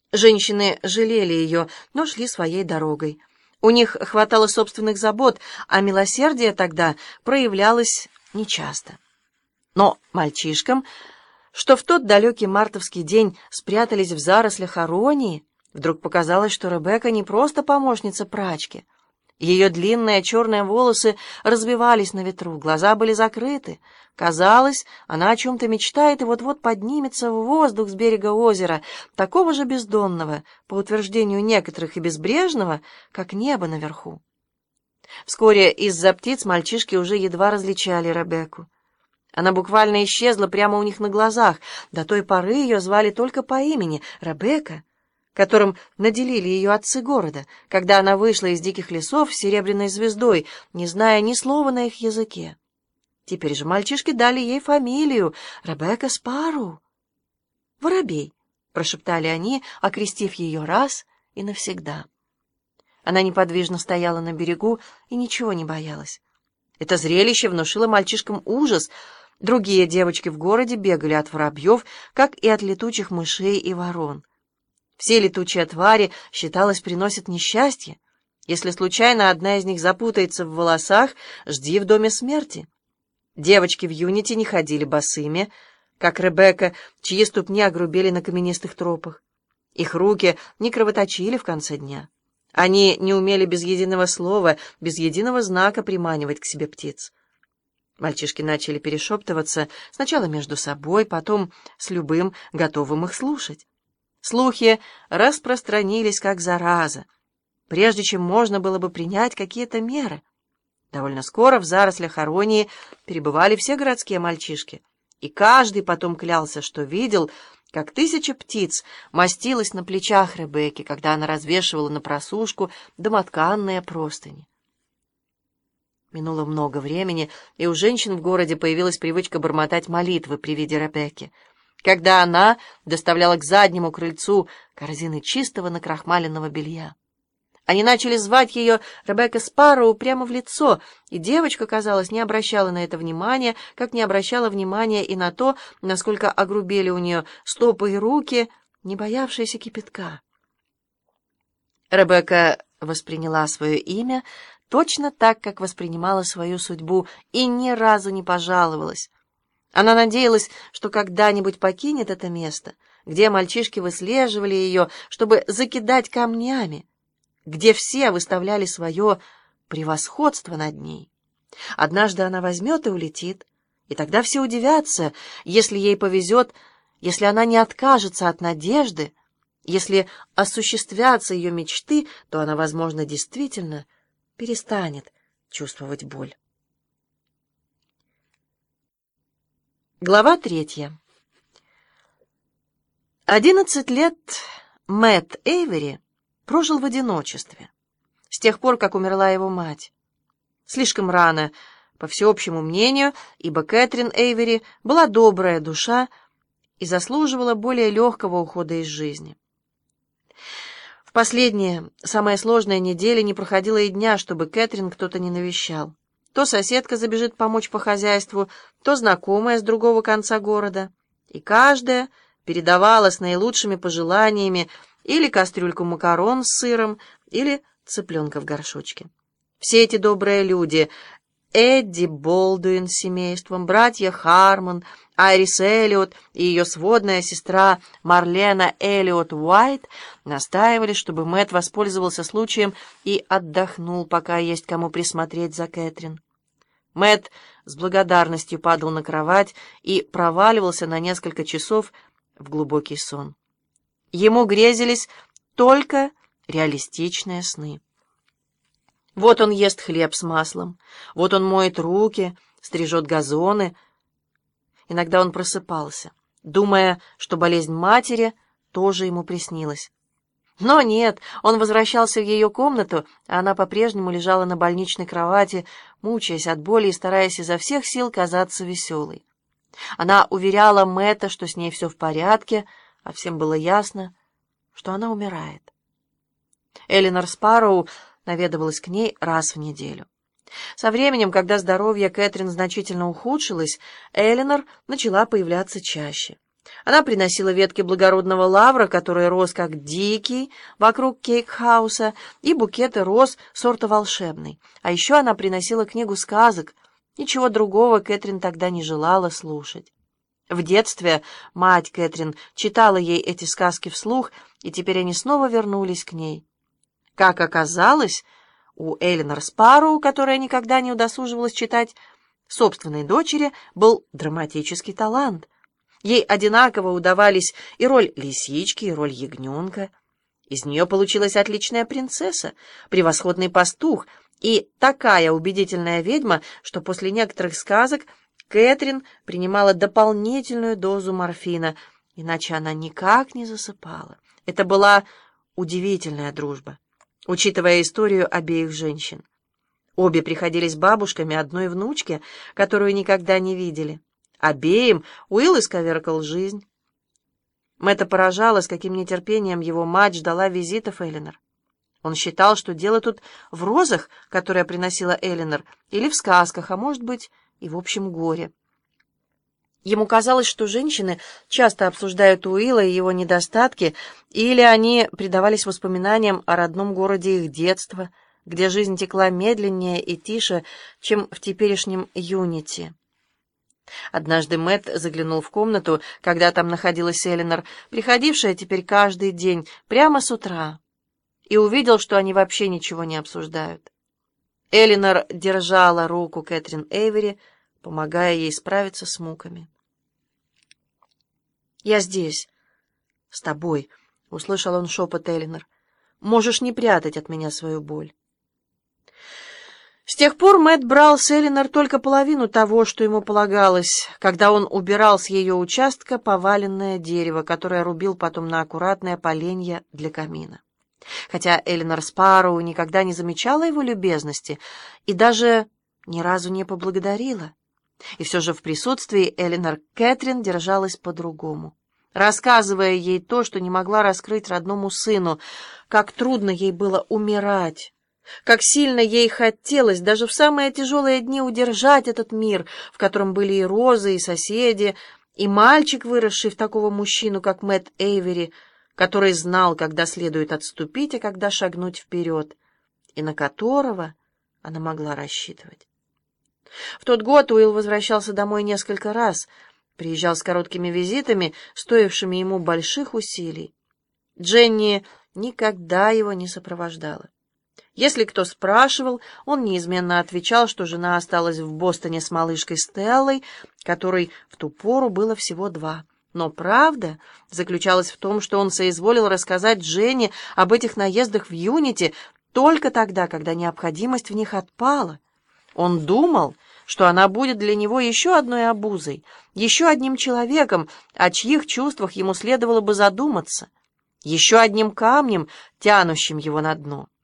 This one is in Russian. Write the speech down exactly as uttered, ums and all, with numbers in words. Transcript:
Женщины жалели ее, но шли своей дорогой. У них хватало собственных забот, а милосердие тогда проявлялось нечасто. Но мальчишкам, что в тот далекий мартовский день спрятались в зарослях аронии, вдруг показалось, что Ребекка не просто помощница прачки. Ее длинные черные волосы развивались на ветру, глаза были закрыты. Казалось, она о чем-то мечтает и вот-вот поднимется в воздух с берега озера, такого же бездонного, по утверждению некоторых, и безбрежного, как небо наверху. Вскоре из-за птиц мальчишки уже едва различали Ребекку. Она буквально исчезла прямо у них на глазах. До той поры ее звали только по имени — Ребекка, которым наделили ее отцы города, когда она вышла из диких лесов с серебряной звездой, не зная ни слова на их языке. Теперь же мальчишки дали ей фамилию — Ребекка Спарроу. «Воробей», — прошептали они, окрестив ее раз и навсегда. Она неподвижно стояла на берегу и ничего не боялась. Это зрелище внушило мальчишкам ужас. Другие девочки в городе бегали от воробьев, как и от летучих мышей и ворон. Все летучие твари, считалось, приносят несчастье. Если случайно одна из них запутается в волосах, жди в доме смерти. Девочки в Юнити не ходили босыми, как Ребекка, чьи ступни огрубели на каменистых тропах. Их руки не кровоточили в конце дня. Они не умели без единого слова, без единого знака приманивать к себе птиц. Мальчишки начали перешептываться сначала между собой, потом с любым, готовым их слушать. Слухи распространились как зараза, прежде чем можно было бы принять какие-то меры. Довольно скоро в зарослях аронии перебывали все городские мальчишки, и каждый потом клялся, что видел, как тысяча птиц мастилась на плечах Ребекки, когда она развешивала на просушку домотканные простыни. Минуло много времени, и у женщин в городе появилась привычка бормотать молитвы при виде Ребекки, когда она доставляла к заднему крыльцу корзины чистого накрахмаленного белья. Они начали звать ее Ребекка Спарроу прямо в лицо, и девочка, казалось, не обращала на это внимания, как не обращала внимания и на то, насколько огрубели у нее стопы и руки, не боявшиеся кипятка. Ребекка восприняла свое имя точно так, как воспринимала свою судьбу, и ни разу не пожаловалась. Она надеялась, что когда-нибудь покинет это место, где мальчишки выслеживали ее, чтобы закидать камнями, где все выставляли свое превосходство над ней. Однажды она возьмет и улетит, и тогда все удивятся, если ей повезет, если она не откажется от надежды, если осуществятся ее мечты, то она, возможно, действительно перестанет чувствовать боль. Глава третья. Одиннадцать лет Мэтт Эйвери прожил в одиночестве с тех пор, как умерла его мать. Слишком рано, по всеобщему мнению, ибо Кэтрин Эйвери была добрая душа и заслуживала более легкого ухода из жизни. В последние, самые сложные недели не проходило и дня, чтобы Кэтрин кто-то не навещал. То соседка забежит помочь по хозяйству, то знакомая с другого конца города, и каждая передавала с наилучшими пожеланиями или кастрюльку макарон с сыром, или цыпленка в горшочке. Все эти добрые люди — Эдди Болдуин с семейством, братья Хармон, Айрис Эллиот и ее сводная сестра Марлена Эллиот Уайт — настаивали, чтобы Мэтт воспользовался случаем и отдохнул, пока есть кому присмотреть за Кэтрин. Мэтт с благодарностью падал на кровать и проваливался на несколько часов в глубокий сон. Ему грезились только реалистичные сны. Вот он ест хлеб с маслом, вот он моет руки, стрижет газоны. Иногда он просыпался, думая, что болезнь матери тоже ему приснилась. Но нет, он возвращался в ее комнату, а она по-прежнему лежала на больничной кровати, мучаясь от боли и стараясь изо всех сил казаться веселой. Она уверяла Мэтта, что с ней все в порядке, а всем было ясно, что она умирает. Элинор Спарроу наведывалась к ней раз в неделю. Со временем, когда здоровье Кэтрин значительно ухудшилось, Элинор начала появляться чаще. Она приносила ветки благородного лавра, который рос как дикий вокруг кейк-хауса, и букеты роз сорта волшебный. А еще она приносила книгу сказок. Ничего другого Кэтрин тогда не желала слушать. В детстве мать Кэтрин читала ей эти сказки вслух, и теперь они снова вернулись к ней. Как оказалось, у Эленор Спарроу, которая никогда не удосуживалась читать собственной дочери, был драматический талант. Ей одинаково удавались и роль лисички, и роль ягненка. Из нее получилась отличная принцесса, превосходный пастух и такая убедительная ведьма, что после некоторых сказок Кэтрин принимала дополнительную дозу морфина, иначе она никак не засыпала. Это была удивительная дружба, учитывая историю обеих женщин. Обе приходились бабушками одной внучке, которую никогда не видели. Обеим Уилл исковеркал жизнь. Мэтта поражало, с каким нетерпением его мать ждала визитов Эленор. Он считал, что дело тут в розах, которые приносила Эленор, или в сказках, а может быть и в общем горе. Ему казалось, что женщины часто обсуждают Уилла и его недостатки, или они предавались воспоминаниям о родном городе их детства, где жизнь текла медленнее и тише, чем в теперешнем Юнити. Однажды Мэтт заглянул в комнату, когда там находилась Эленор, приходившая теперь каждый день, прямо с утра, и увидел, что они вообще ничего не обсуждают. Эленор держала руку Кэтрин Эйвери, помогая ей справиться с муками. «Я здесь, с тобой», — услышал он шепот Эленор. «Можешь не прятать от меня свою боль». С тех пор Мэтт брал с Эленор только половину того, что ему полагалось, когда он убирал с ее участка поваленное дерево, которое рубил потом на аккуратные поленья для камина. Хотя Эленор Спарроу никогда не замечала его любезности и даже ни разу не поблагодарила. И все же в присутствии Эленор Кэтрин держалась по-другому, рассказывая ей то, что не могла раскрыть родному сыну, как трудно ей было умирать, как сильно ей хотелось даже в самые тяжелые дни удержать этот мир, в котором были и розы, и соседи, и мальчик, выросший в такого мужчину, как Мэтт Эйвери, который знал, когда следует отступить, а когда шагнуть вперед, и на которого она могла рассчитывать. В тот год Уилл возвращался домой несколько раз, приезжал с короткими визитами, стоившими ему больших усилий. Дженни никогда его не сопровождала. Если кто спрашивал, он неизменно отвечал, что жена осталась в Бостоне с малышкой Стеллой, которой в ту пору было всего два. Но правда заключалась в том, что он соизволил рассказать Дженни об этих наездах в Юнити только тогда, когда необходимость в них отпала. Он думал, что она будет для него еще одной обузой, еще одним человеком, о чьих чувствах ему следовало бы задуматься, еще одним камнем, тянущим его на дно.